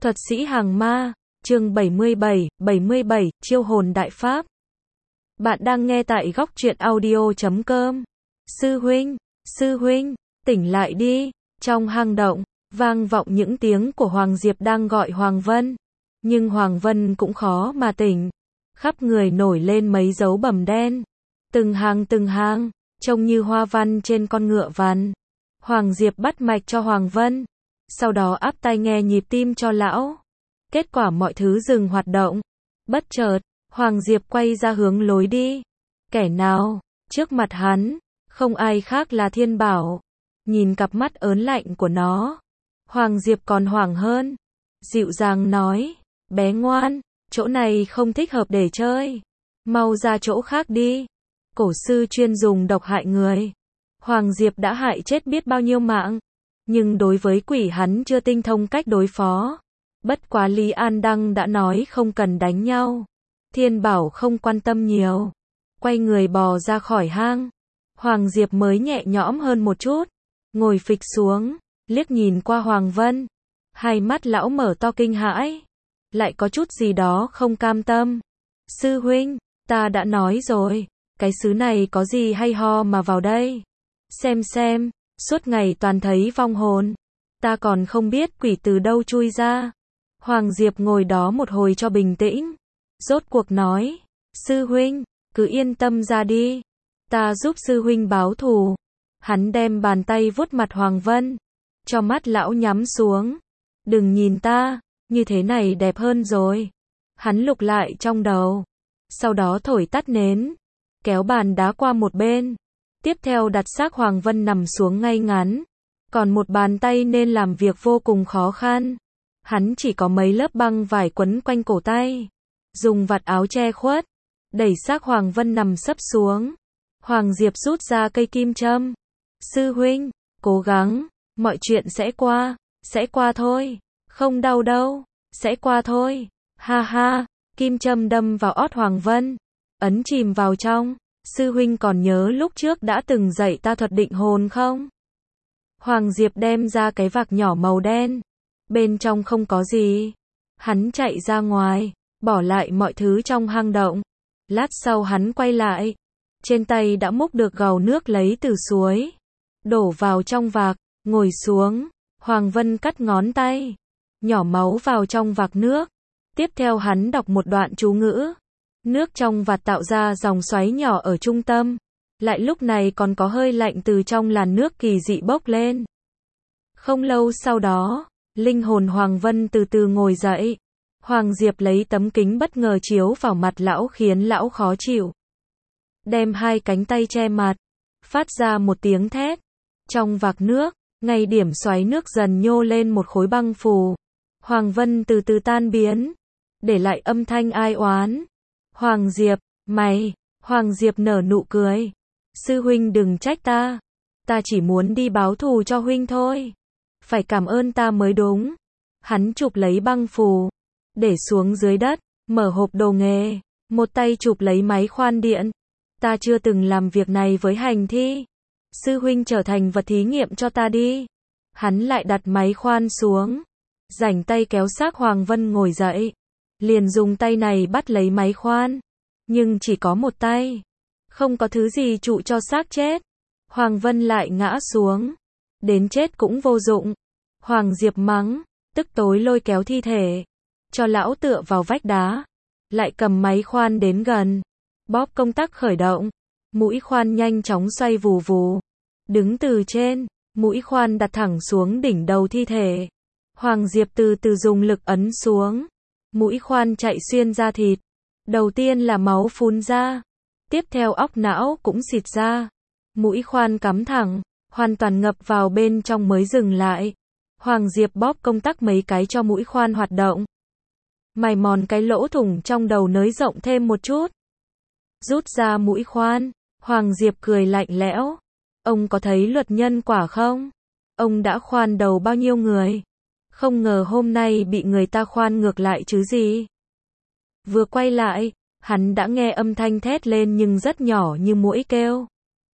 Thuật sĩ hàng ma, chương 77, chiêu hồn đại pháp. Bạn đang nghe tại góc truyện audio.com. Sư huynh, tỉnh lại đi. Trong hang động, vang vọng những tiếng của Hoàng Diệp đang gọi Hoàng Vân. Nhưng Hoàng Vân cũng khó mà tỉnh. Khắp người nổi lên mấy dấu bầm đen. Từng hàng, trông như hoa văn trên con ngựa vằn. Hoàng Diệp bắt mạch cho Hoàng Vân. Sau đó áp tai nghe nhịp tim cho lão. Kết quả mọi thứ dừng hoạt động. Bất chợt, Hoàng Diệp quay ra hướng lối đi. Kẻ nào? Trước mặt hắn, không ai khác là Thiên Bảo. Nhìn cặp mắt ớn lạnh của nó, Hoàng Diệp còn hoảng hơn. Dịu dàng nói, bé ngoan, chỗ này không thích hợp để chơi. Mau ra chỗ khác đi. Cổ sư chuyên dùng độc hại người. Hoàng Diệp đã hại chết biết bao nhiêu mạng. Nhưng đối với quỷ hắn chưa tinh thông cách đối phó. Bất quá Lý An Đăng đã nói không cần đánh nhau. Thiên Bảo không quan tâm nhiều. Quay người bò ra khỏi hang. Hoàng Diệp mới nhẹ nhõm hơn một chút. Ngồi phịch xuống, liếc nhìn qua Hoàng Vân. Hai mắt lão mở to kinh hãi. Lại có chút gì đó không cam tâm. Sư huynh, ta đã nói rồi. Cái xứ này có gì hay ho mà vào đây. Xem, suốt ngày toàn thấy vong hồn. Ta còn không biết quỷ từ đâu chui ra. Hoàng Diệp ngồi đó một hồi cho bình tĩnh. Rốt cuộc nói, sư huynh, cứ yên tâm ra đi. Ta giúp sư huynh báo thù. Hắn đem bàn tay vuốt mặt Hoàng Vân. Cho mắt lão nhắm xuống. Đừng nhìn ta, như thế này đẹp hơn rồi. Hắn lục lại trong đầu. Sau đó thổi tắt nến. Kéo bàn đá qua một bên. Tiếp theo đặt xác Hoàng Vân nằm xuống ngay ngắn. Còn một bàn tay nên làm việc vô cùng khó khăn. Hắn chỉ có mấy lớp băng vải quấn quanh cổ tay. Dùng vạt áo che khuất. Đẩy xác Hoàng Vân nằm sấp xuống. Hoàng Diệp rút ra cây kim châm. Sư huynh, cố gắng, mọi chuyện sẽ qua thôi. Không đau đâu, sẽ qua thôi. Ha ha, kim châm đâm vào ót Hoàng Vân. Ấn chìm vào trong. Sư huynh còn nhớ lúc trước đã từng dạy ta thuật định hồn không? Hoàng Diệp đem ra cái vạc nhỏ màu đen. Bên trong không có gì. Hắn chạy ra ngoài, bỏ lại mọi thứ trong hang động. Lát sau hắn quay lại. Trên tay đã múc được gầu nước lấy từ suối. Đổ vào trong vạc, ngồi xuống. Hoàng Vân cắt ngón tay. Nhỏ máu vào trong vạc nước. Tiếp theo hắn đọc một đoạn chú ngữ. Nước trong vạt tạo ra dòng xoáy nhỏ ở trung tâm. Lại lúc này còn có hơi lạnh từ trong làn nước kỳ dị bốc lên. Không lâu sau đó, linh hồn Hoàng Vân từ từ ngồi dậy. Hoàng Diệp lấy tấm kính bất ngờ chiếu vào mặt lão khiến lão khó chịu. Đem hai cánh tay che mặt. Phát ra một tiếng thét. Trong vạc nước, ngay điểm xoáy nước dần nhô lên một khối băng phù. Hoàng Vân từ từ tan biến. Để lại âm thanh ai oán. Hoàng Diệp, mày. Hoàng Diệp nở nụ cười. Sư huynh đừng trách ta. Ta chỉ muốn đi báo thù cho huynh thôi. Phải cảm ơn ta mới đúng. Hắn chụp lấy băng phù. Để xuống dưới đất. Mở hộp đồ nghề. Một tay chụp lấy máy khoan điện. Ta chưa từng làm việc này với hành thi. Sư huynh trở thành vật thí nghiệm cho ta đi. Hắn lại đặt máy khoan xuống. Rảnh tay kéo xác Hoàng Vân ngồi dậy. Liền dùng tay này bắt lấy máy khoan. Nhưng chỉ có một tay. Không có thứ gì trụ cho xác chết. Hoàng Vân lại ngã xuống. Đến chết cũng vô dụng. Hoàng Diệp mắng. Tức tối lôi kéo thi thể. Cho lão tựa vào vách đá. Lại cầm máy khoan đến gần. Bóp công tắc khởi động. Mũi khoan nhanh chóng xoay vù vù. Đứng từ trên. Mũi khoan đặt thẳng xuống đỉnh đầu thi thể. Hoàng Diệp từ từ dùng lực ấn xuống. Mũi khoan chạy xuyên da thịt. Đầu tiên là máu phun ra. Tiếp theo óc não cũng xịt ra. Mũi khoan cắm thẳng. Hoàn toàn ngập vào bên trong mới dừng lại. Hoàng Diệp bóp công tắc mấy cái cho mũi khoan hoạt động. Mài mòn cái lỗ thủng trong đầu nới rộng thêm một chút. Rút ra mũi khoan. Hoàng Diệp cười lạnh lẽo. Ông có thấy luật nhân quả không? Ông đã khoan đầu bao nhiêu người? Không ngờ hôm nay bị người ta khoan ngược lại chứ gì. Vừa quay lại, hắn đã nghe âm thanh thét lên nhưng rất nhỏ như muỗi kêu.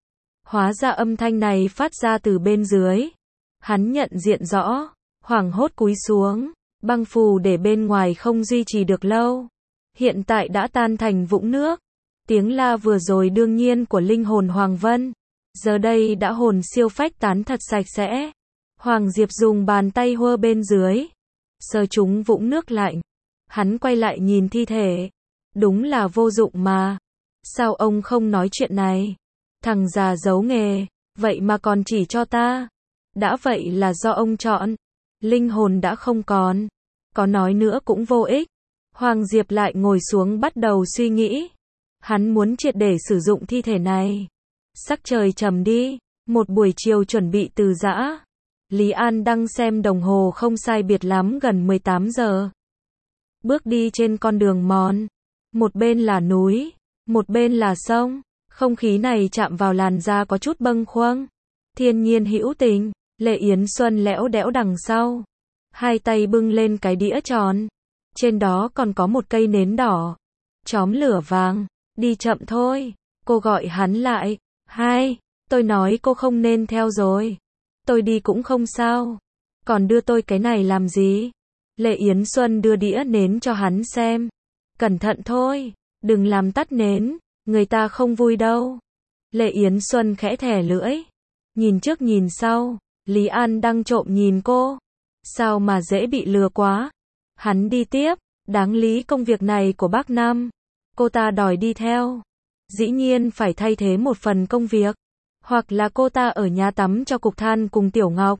Hóa ra âm thanh này phát ra từ bên dưới. Hắn nhận diện rõ, hoảng hốt cúi xuống, Băng phù để bên ngoài không duy trì được lâu. Hiện tại đã tan thành vũng nước. Tiếng la vừa rồi đương nhiên của linh hồn Hoàng Vân. Giờ đây đã hồn siêu phách tán thật sạch sẽ. Hoàng Diệp dùng bàn tay hơ bên dưới. Sờ trúng vũng nước lạnh. Hắn quay lại nhìn thi thể. Đúng là vô dụng mà. Sao ông không nói chuyện này? Thằng già giấu nghề. Vậy mà còn chỉ cho ta. Đã vậy là do ông chọn. Linh hồn đã không còn. Có nói nữa cũng vô ích. Hoàng Diệp lại ngồi xuống bắt đầu suy nghĩ. Hắn muốn triệt để sử dụng thi thể này. Sắc trời trầm đi. Một buổi chiều chuẩn bị từ giã. Lý An đang xem đồng hồ không sai biệt lắm gần 18 giờ. Bước đi trên con đường mòn. Một bên là núi. Một bên là sông. Không khí này chạm vào làn da có chút bâng khuâng. Thiên nhiên hữu tình. Lệ Yến Xuân lẽo đẽo đằng sau. Hai tay bưng lên cái đĩa tròn. Trên đó còn có một cây nến đỏ. Chóm lửa vàng. Đi chậm thôi. Cô gọi hắn lại. Hai, tôi nói cô không nên theo rồi. Tôi đi cũng không sao. Còn đưa tôi cái này làm gì? Lệ Yến Xuân đưa đĩa nến cho hắn xem. Cẩn thận thôi. Đừng làm tắt nến. Người ta không vui đâu. Lệ Yến Xuân khẽ thẻ lưỡi. Nhìn trước nhìn sau. Lý An đang trộm nhìn cô. Sao mà dễ bị lừa quá. Hắn đi tiếp. Đáng lý công việc này của bác Năm. Cô ta đòi đi theo. Dĩ nhiên phải thay thế một phần công việc. Hoặc là cô ta ở nhà tắm cho Cục Than cùng Tiểu Ngọc.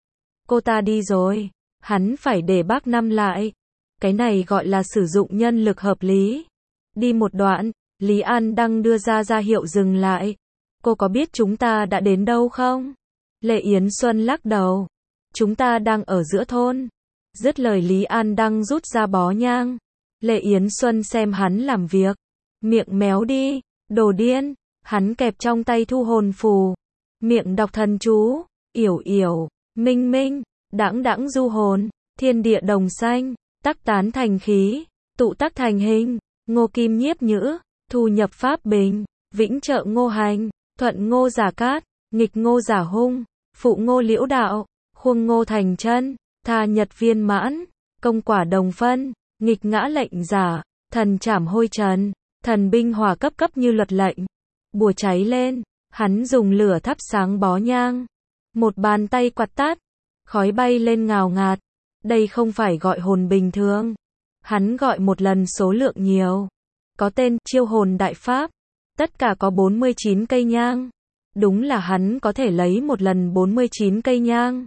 Cô ta đi rồi. Hắn phải để bác Năm lại. Cái này gọi là sử dụng nhân lực hợp lý. Đi một đoạn. Lý An Đăng đưa ra hiệu dừng lại. Cô có biết chúng ta đã đến đâu không? Lệ Yến Xuân lắc đầu. Chúng ta đang ở giữa thôn. Dứt lời Lý An Đăng rút ra bó nhang. Lệ Yến Xuân xem hắn làm việc. Miệng méo đi. Đồ điên. Hắn kẹp trong tay thu hồn phù. Miệng đọc thần chú. Yểu yểu. Minh minh. Đãng đãng du hồn. Thiên địa đồng xanh. Tắc tán thành khí. Tụ tắc thành hình. Ngô kim nhiếp nhữ. Thu nhập pháp bình. Vĩnh trợ ngô hành. Thuận ngô giả cát. Nghịch ngô giả hung. Phụ ngô liễu đạo. Khuông ngô thành chân. Tha nhật viên mãn. Công quả đồng phân. Nghịch ngã lệnh giả. Thần trảm hôi trần. Thần binh hòa cấp cấp như luật lệnh. Bùa cháy lên. Hắn dùng lửa thắp sáng bó nhang. Một bàn tay quạt tát. Khói bay lên ngào ngạt. Đây không phải gọi hồn bình thường. Hắn gọi một lần số lượng nhiều. Có tên chiêu hồn đại pháp. Tất cả có 49 cây nhang. Đúng là hắn có thể lấy một lần 49 cây nhang.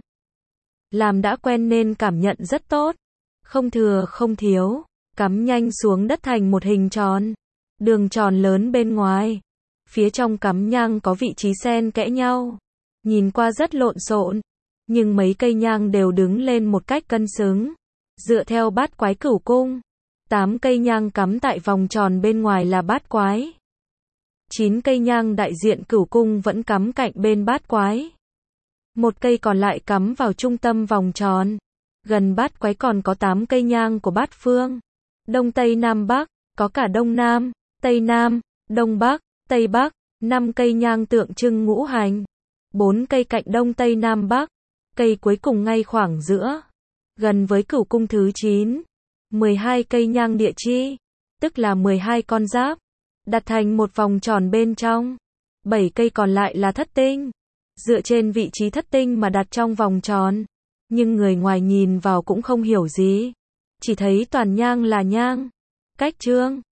Làm đã quen nên cảm nhận rất tốt. Không thừa không thiếu. Cắm nhanh xuống đất thành một hình tròn. Đường tròn lớn bên ngoài. Phía trong cắm nhang có vị trí xen kẽ nhau. Nhìn qua rất lộn xộn. Nhưng mấy cây nhang đều đứng lên một cách cân xứng. Dựa theo bát quái cửu cung. 8 cây nhang cắm tại vòng tròn bên ngoài là bát quái. 9 cây nhang đại diện cửu cung vẫn cắm cạnh bên bát quái. Một cây còn lại cắm vào trung tâm vòng tròn. Gần bát quái còn có 8 cây nhang của bát phương. Đông Tây Nam Bắc, có cả Đông Nam, Tây Nam, Đông Bắc, Tây Bắc, 5 cây nhang tượng trưng ngũ hành. 4 cây cạnh Đông Tây Nam Bắc, cây cuối cùng ngay khoảng giữa, gần với cửu cung thứ 9. 12 cây nhang địa chi, tức là 12 con giáp, đặt thành một vòng tròn bên trong. 7 cây còn lại là thất tinh, dựa trên vị trí thất tinh mà đặt trong vòng tròn. Nhưng người ngoài nhìn vào cũng không hiểu gì, chỉ thấy toàn nhang là nhang. Cách chương